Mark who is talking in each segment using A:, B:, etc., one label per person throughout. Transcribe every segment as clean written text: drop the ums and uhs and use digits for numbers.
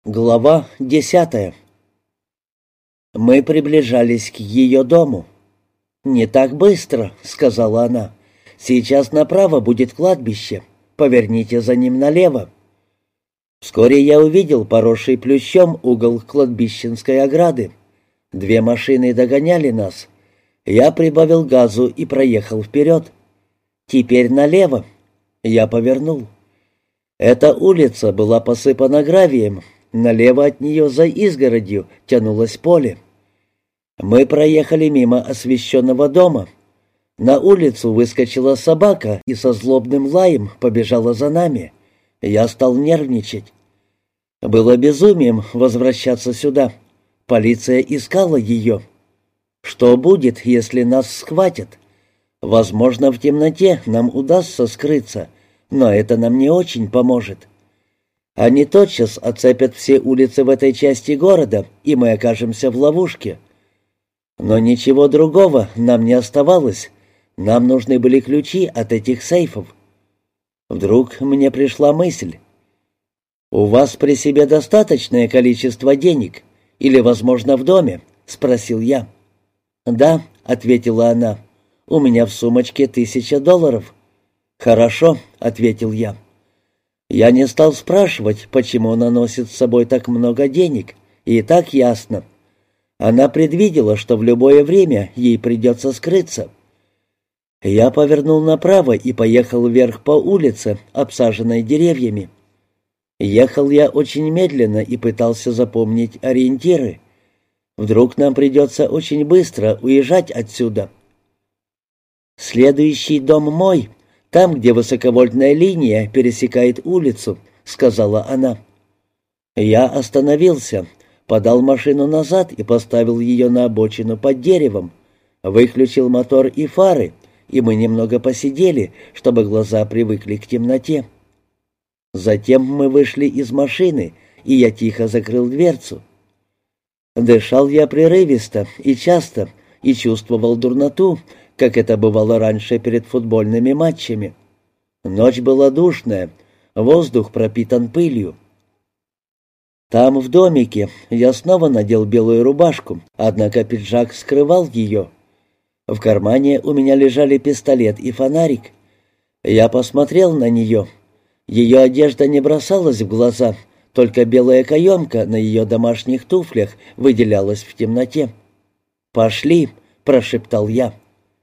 A: Глава 10. Мы приближались к ее дому. «Не так быстро», — сказала она. «Сейчас направо будет кладбище. Поверните за ним налево». Вскоре я увидел поросший плющом угол кладбищенской ограды. Две машины догоняли нас. Я прибавил газу и проехал вперед. «Теперь налево». Я повернул. Эта улица была посыпана гравием. Налево от нее за изгородью тянулось поле. Мы проехали мимо освещенного дома. На улицу выскочила собака и со злобным лаем побежала за нами. Я стал нервничать. Было безумием возвращаться сюда. Полиция искала ее. Что будет, если нас схватят? Возможно, в темноте нам удастся скрыться, но это нам не очень поможет. Они тотчас оцепят все улицы в этой части города, и мы окажемся в ловушке. Но ничего другого нам не оставалось. Нам нужны были ключи от этих сейфов. Вдруг мне пришла мысль. «У вас при себе достаточное количество денег? Или, возможно, в доме?» — спросил я. «Да», — ответила она, — «у меня в сумочке $1000». «Хорошо», — ответил я. Я не стал спрашивать, почему она носит с собой так много денег, и так ясно. Она предвидела, что в любое время ей придется скрыться. Я повернул направо и поехал вверх по улице, обсаженной деревьями. Ехал я очень медленно и пытался запомнить ориентиры. Вдруг нам придется очень быстро уезжать отсюда. «Следующий дом мой, там, где высоковольтная линия пересекает улицу», — сказала она. Я остановился, подал машину назад и поставил ее на обочину под деревом, выключил мотор и фары, и мы немного посидели, чтобы глаза привыкли к темноте. Затем мы вышли из машины, и я тихо закрыл дверцу. Дышал я прерывисто и часто, и чувствовал дурноту, как это бывало раньше перед футбольными матчами. Ночь была душная, воздух пропитан пылью. Там, в домике, я снова надел белую рубашку, однако пиджак скрывал ее. В кармане у меня лежали пистолет и фонарик. Я посмотрел на нее. Ее одежда не бросалась в глаза, только белая каемка на ее домашних туфлях выделялась в темноте. «Пошли», — прошептал я.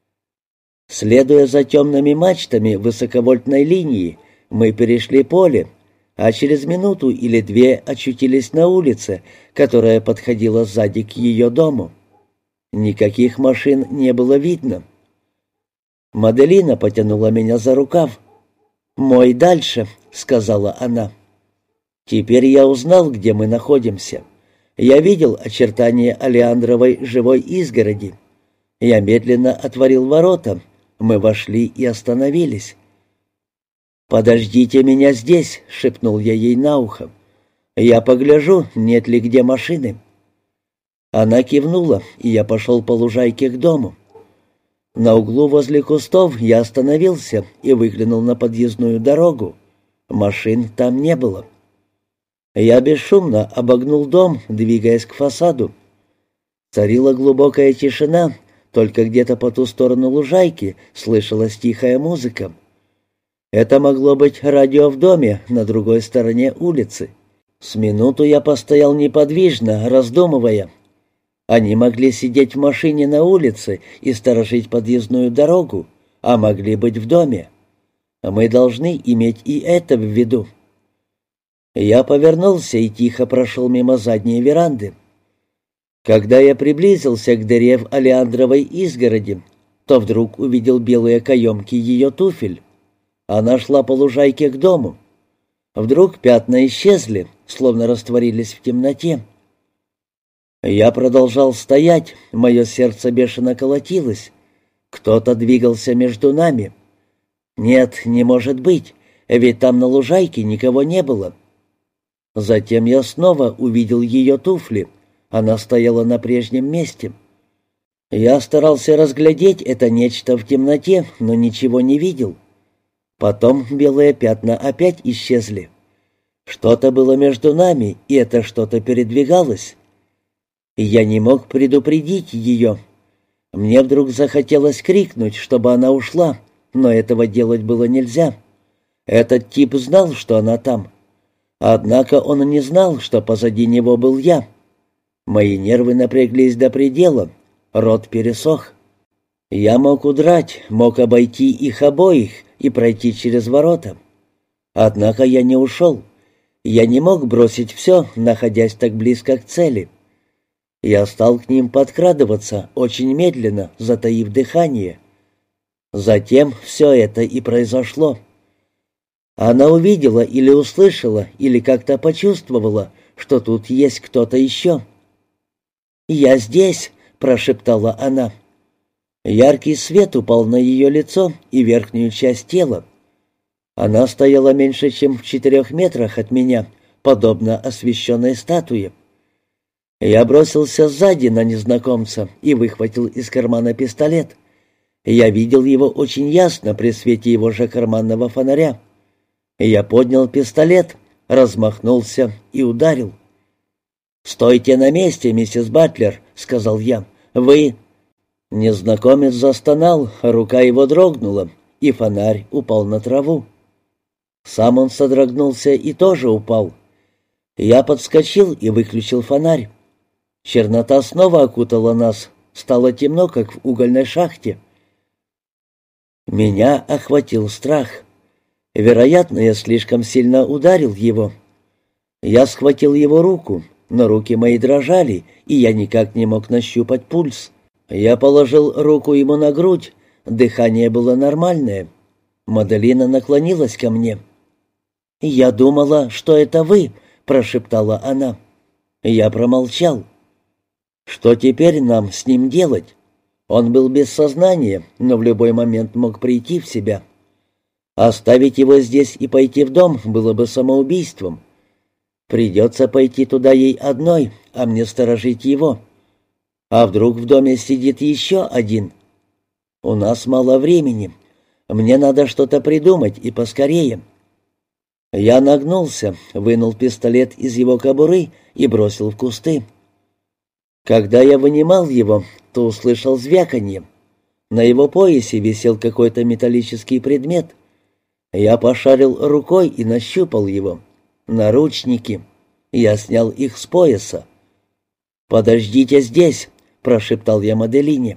A: Следуя за темными мачтами высоковольтной линии, мы перешли поле, а через минуту или две очутились на улице, которая подходила сзади к ее дому. Никаких машин не было видно. Маделина потянула меня за рукав. «Мой дальше», — сказала она. Теперь я узнал, где мы находимся. Я видел очертания олеандровой живой изгороди. Я медленно отворил ворота. Мы вошли и остановились. «Подождите меня здесь», — шепнул я ей на ухо. «Я погляжу, нет ли где машины». Она кивнула, и я пошел по лужайке к дому. На углу возле кустов я остановился и выглянул на подъездную дорогу. Машин там не было. Я бесшумно обогнул дом, двигаясь к фасаду. Царила глубокая тишина, только где-то по ту сторону лужайки слышалась тихая музыка. Это могло быть радио в доме на другой стороне улицы. С минуту я постоял неподвижно, раздумывая. Они могли сидеть в машине на улице и сторожить подъездную дорогу, а могли быть в доме. Мы должны иметь и это в виду. Я повернулся и тихо прошел мимо задней веранды. Когда я приблизился к дыре в олеандровой изгороди, то вдруг увидел белые каемки ее туфель. Она шла по лужайке к дому. Вдруг пятна исчезли, словно растворились в темноте. Я продолжал стоять, мое сердце бешено колотилось. Кто-то двигался между нами. Нет, не может быть, ведь там на лужайке никого не было. Затем я снова увидел ее туфли. Она стояла на прежнем месте. Я старался разглядеть это нечто в темноте, но ничего не видел. Потом белые пятна опять исчезли. Что-то было между нами, и это что-то передвигалось. Я не мог предупредить ее. Мне вдруг захотелось крикнуть, чтобы она ушла, но этого делать было нельзя. Этот тип знал, что она там. Однако он не знал, что позади него был я. Мои нервы напряглись до предела, рот пересох. Я мог удрать, мог обойти их обоих и пройти через ворота. Однако я не ушел. Я не мог бросить все, находясь так близко к цели. Я стал к ним подкрадываться очень медленно, затаив дыхание. Затем все это и произошло. Она увидела или услышала, или как-то почувствовала, что тут есть кто-то еще. «Я здесь», — прошептала она. Яркий свет упал на ее лицо и верхнюю часть тела. Она стояла меньше, чем в 4 метрах от меня, подобно освещенной статуе. Я бросился сзади на незнакомца и выхватил из кармана пистолет. Я видел его очень ясно при свете его же карманного фонаря. Я поднял пистолет, размахнулся и ударил. «Стойте на месте, миссис Батлер», — сказал я. «Вы...» Незнакомец застонал, рука его дрогнула, и фонарь упал на траву. Сам он содрогнулся и тоже упал. Я подскочил и выключил фонарь. Чернота снова окутала нас, стало темно, как в угольной шахте. Меня охватил страх. Вероятно, я слишком сильно ударил его. Я схватил его руку, но руки мои дрожали, и я никак не мог нащупать пульс. Я положил руку ему на грудь, дыхание было нормальное. Маделина наклонилась ко мне. «Я думала, что это вы», — прошептала она. Я промолчал. Что теперь нам с ним делать? Он был без сознания, но в любой момент мог прийти в себя. Оставить его здесь и пойти в дом было бы самоубийством. Придется пойти туда ей одной, а мне сторожить его. А вдруг в доме сидит еще один? У нас мало времени. Мне надо что-то придумать и поскорее. Я нагнулся, вынул пистолет из его кобуры и бросил в кусты. Когда я вынимал его, то услышал звяканье. На его поясе висел какой-то металлический предмет. Я пошарил рукой и нащупал его. Наручники. Я снял их с пояса. «Подождите здесь», — прошептал я Маделине.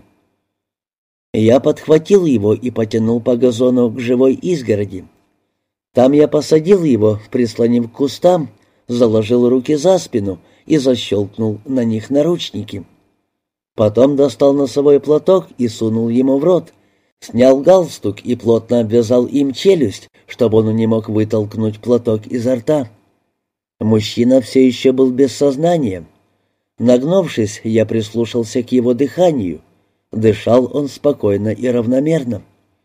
A: Я подхватил его и потянул по газону к живой изгороди. Там я посадил его, прислонив к кустам, заложил руки за спину и защелкнул на них наручники. Потом достал носовой платок и сунул ему в рот, снял галстук и плотно обвязал им челюсть, чтобы он не мог вытолкнуть платок изо рта. Мужчина все еще был без сознания. Нагнувшись, я прислушался к его дыханию. Дышал он спокойно и равномерно.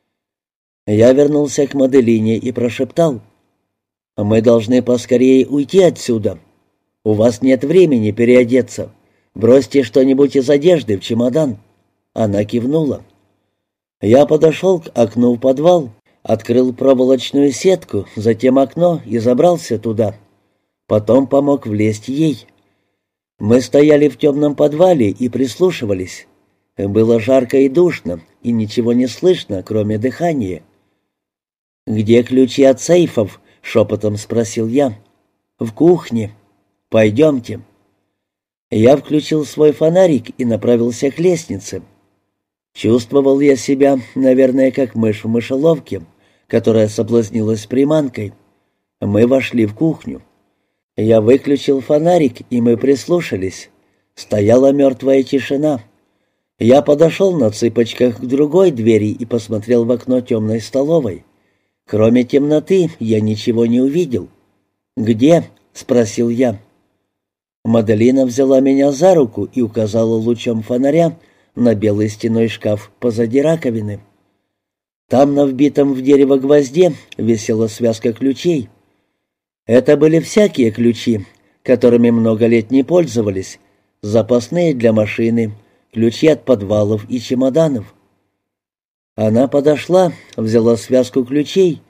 A: Я вернулся к Маделине и прошептал: «Мы должны поскорее уйти отсюда. У вас нет времени переодеться. Бросьте что-нибудь из одежды в чемодан». Она кивнула. Я подошел к окну в подвал, открыл проволочную сетку, затем окно и забрался туда. Потом помог влезть ей. Мы стояли в темном подвале и прислушивались. Было жарко и душно, и ничего не слышно, кроме дыхания. «Где ключи от сейфов?» — шепотом спросил я. «В кухне. Пойдемте». Я включил свой фонарик и направился к лестнице. Чувствовал я себя, наверное, как мышь в мышеловке, которая соблазнилась приманкой. Мы вошли в кухню. Я выключил фонарик, и мы прислушались. Стояла мертвая тишина. Я подошел на цыпочках к другой двери и посмотрел в окно темной столовой. Кроме темноты я ничего не увидел. «Где?» — спросил я. Маделина взяла меня за руку и указала лучом фонаря на белый стенной шкаф позади раковины. Там на вбитом в дерево гвозде висела связка ключей. Это были всякие ключи, которыми много лет не пользовались, запасные для машины, ключи от подвалов и чемоданов. Она подошла, взяла связку ключей,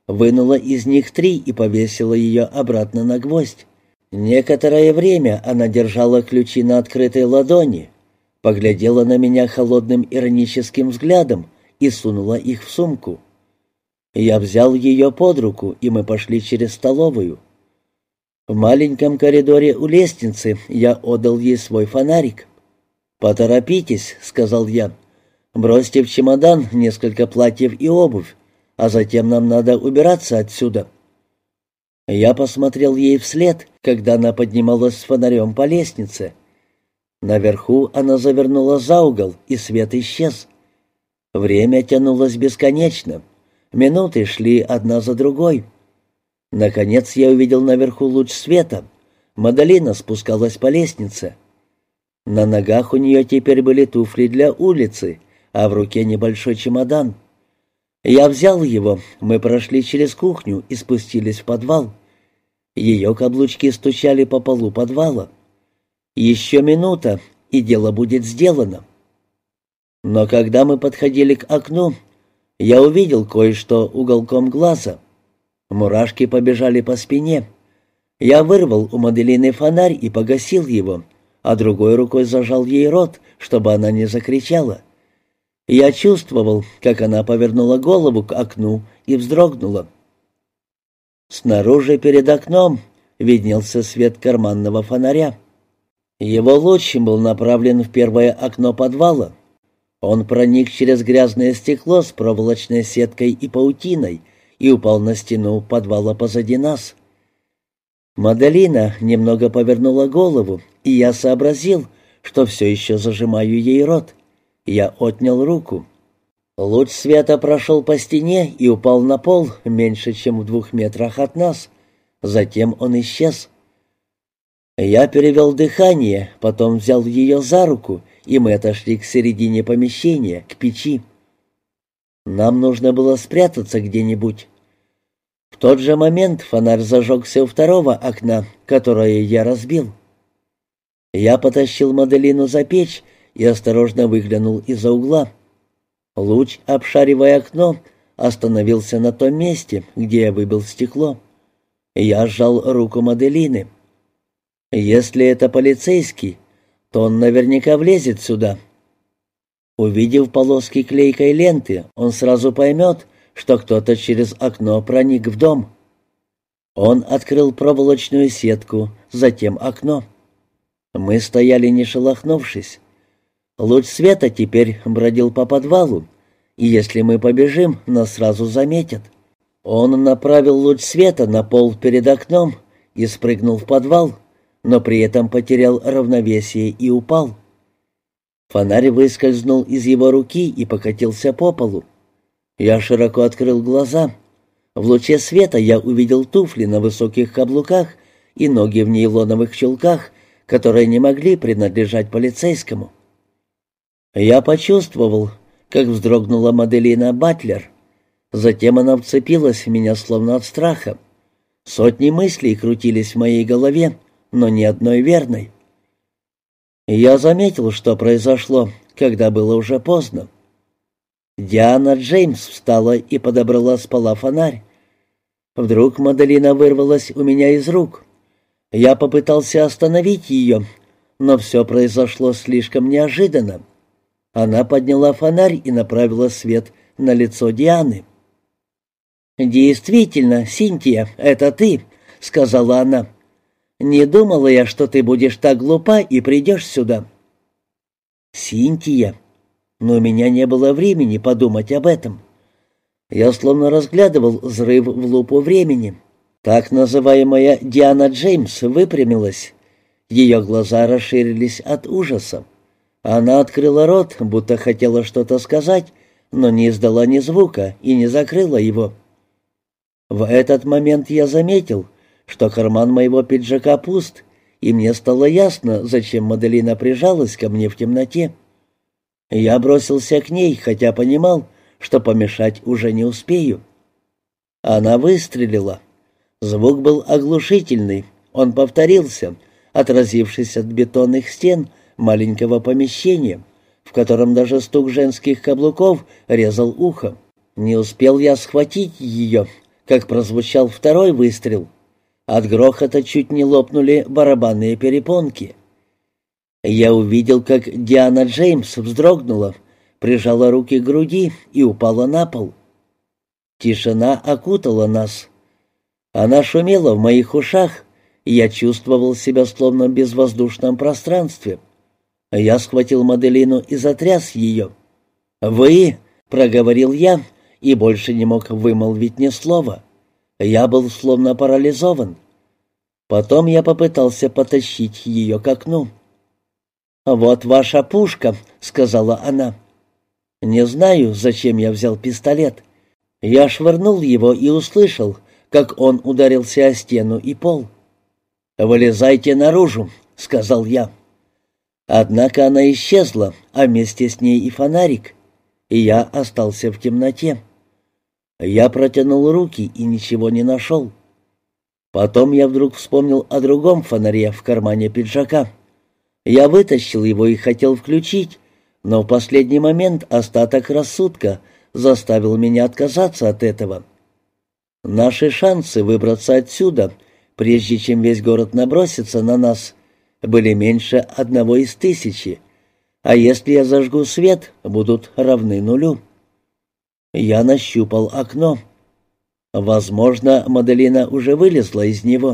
A: вынула из них 3 и повесила ее обратно на гвоздь. Некоторое время она держала ключи на открытой ладони, поглядела на меня холодным ироническим взглядом и сунула их в сумку. Я взял ее под руку, и мы пошли через столовую. В маленьком коридоре у лестницы я отдал ей свой фонарик. «Поторопитесь», — сказал я. «Бросьте в чемодан несколько платьев и обувь, а затем нам надо убираться отсюда». Я посмотрел ей вслед, когда она поднималась с фонарем по лестнице. Наверху она завернула за угол, и свет исчез. Время тянулось бесконечно. Минуты шли одна за другой. Наконец я увидел наверху луч света. Мадалина спускалась по лестнице. На ногах у нее теперь были туфли для улицы, а в руке небольшой чемодан. Я взял его, мы прошли через кухню и спустились в подвал. Ее каблучки стучали по полу подвала. Еще минута, и дело будет сделано. Но когда мы подходили к окну, я увидел кое-что уголком глаза. Мурашки побежали по спине. Я вырвал у Маделины фонарь и погасил его, а другой рукой зажал ей рот, чтобы она не закричала. Я чувствовал, как она повернула голову к окну и вздрогнула. Снаружи перед окном виднелся свет карманного фонаря. Его луч был направлен в первое окно подвала. Он проник через грязное стекло с проволочной сеткой и паутиной и упал на стену подвала позади нас. Маделина немного повернула голову, и я сообразил, что все еще зажимаю ей рот. Я отнял руку. Луч света прошел по стене и упал на пол меньше, чем в 2 метрах от нас. Затем он исчез. Я перевел дыхание, потом взял ее за руку, и мы отошли к середине помещения, к печи. Нам нужно было спрятаться где-нибудь. В тот же момент фонарь зажегся у второго окна, которое я разбил. Я потащил Маделину за печь и осторожно выглянул из-за угла. Луч, обшаривая окно, остановился на том месте, где я выбил стекло. Я сжал руку Маделины. Если это полицейский, то он наверняка влезет сюда. Увидев полоски клейкой ленты, он сразу поймет, что кто-то через окно проник в дом. Он открыл проволочную сетку, затем окно. Мы стояли, не шелохнувшись. Луч света теперь бродил по подвалу, и если мы побежим, нас сразу заметят. Он направил луч света на пол перед окном и спрыгнул в подвал, но при этом потерял равновесие и упал. Фонарь выскользнул из его руки и покатился по полу. Я широко открыл глаза. В луче света я увидел туфли на высоких каблуках и ноги в нейлоновых чулках, которые не могли принадлежать полицейскому. Я почувствовал, как вздрогнула Маделина Батлер. Затем она вцепилась в меня словно от страха. Сотни мыслей крутились в моей голове, но ни одной верной. Я заметил, что произошло, когда было уже поздно. Диана Джеймс встала и подобрала с пола фонарь. Вдруг Маделина вырвалась у меня из рук. Я попытался остановить ее, но все произошло слишком неожиданно. Она подняла фонарь и направила свет на лицо Дианы. «Действительно, Синтия, это ты», — сказала она. «Не думала я, что ты будешь так глупа и придешь сюда». «Синтия?» Но у меня не было времени подумать об этом. Я словно разглядывал взрыв в лупу времени. Так называемая Диана Джеймс выпрямилась. Ее глаза расширились от ужаса. Она открыла рот, будто хотела что-то сказать, но не издала ни звука и не закрыла его. В этот момент я заметил, что карман моего пиджака пуст, и мне стало ясно, зачем Маделина прижалась ко мне в темноте. Я бросился к ней, хотя понимал, что помешать уже не успею. Она выстрелила. Звук был оглушительный, он повторился, отразившись от бетонных стен маленького помещения, в котором даже стук женских каблуков резал ухо. Не успел я схватить ее, как прозвучал второй выстрел. От грохота чуть не лопнули барабанные перепонки. Я увидел, как Диана Джеймс вздрогнула, прижала руки к груди и упала на пол. Тишина окутала нас. Она шумела в моих ушах, и я чувствовал себя словно в безвоздушном пространстве. Я схватил Маделину и затряс ее. «Вы!» — проговорил я, и больше не мог вымолвить ни слова. Я был словно парализован. Потом я попытался потащить ее к окну. «Вот ваша пушка», — сказала она. Не знаю, зачем я взял пистолет. Я швырнул его и услышал, как он ударился о стену и пол. «Вылезайте наружу», — сказал я. Однако она исчезла, а вместе с ней и фонарик, и я остался в темноте. Я протянул руки и ничего не нашел. Потом я вдруг вспомнил о другом фонаре в кармане пиджака. Я вытащил его и хотел включить, но в последний момент остаток рассудка заставил меня отказаться от этого. Наши шансы выбраться отсюда, прежде чем весь город набросится на нас, были меньше 1 из 1000, а если я зажгу свет, будут равны 0. Я нащупал окно. Возможно, Маделина уже вылезла из него.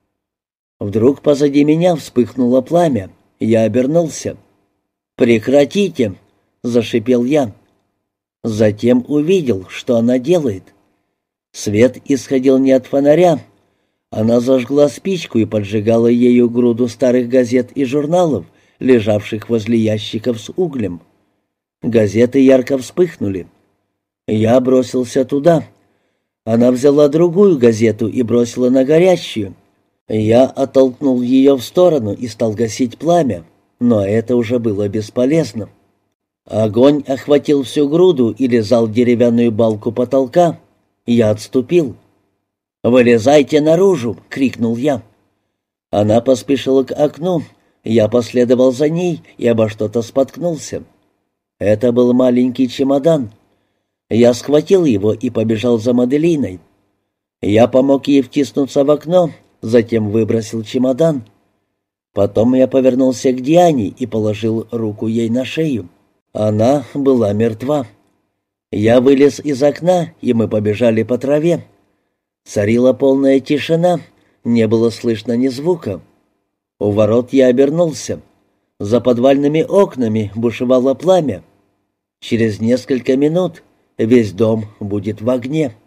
A: Вдруг позади меня вспыхнуло пламя. Я обернулся. «Прекратите!» — зашипел я. Затем увидел, что она делает. Свет исходил не от фонаря. Она зажгла спичку и поджигала ею груду старых газет и журналов, лежавших возле ящиков с углем. Газеты ярко вспыхнули. Я бросился туда. Она взяла другую газету и бросила на горящую. Я оттолкнул ее в сторону и стал гасить пламя, но это уже было бесполезно. Огонь охватил всю груду и лизал деревянную балку потолка. Я отступил. «Вылезайте наружу!» — крикнул я. Она поспешила к окну. Я последовал за ней и обо что-то споткнулся. Это был маленький чемодан. Я схватил его и побежал за Маделиной. Я помог ей втиснуться в окно, затем выбросил чемодан. Потом я повернулся к Диане и положил руку ей на шею. Она была мертва. Я вылез из окна, и мы побежали по траве. Царила полная тишина, не было слышно ни звука. У ворот я обернулся. За подвальными окнами бушевало пламя. Через несколько минут весь дом будет в огне.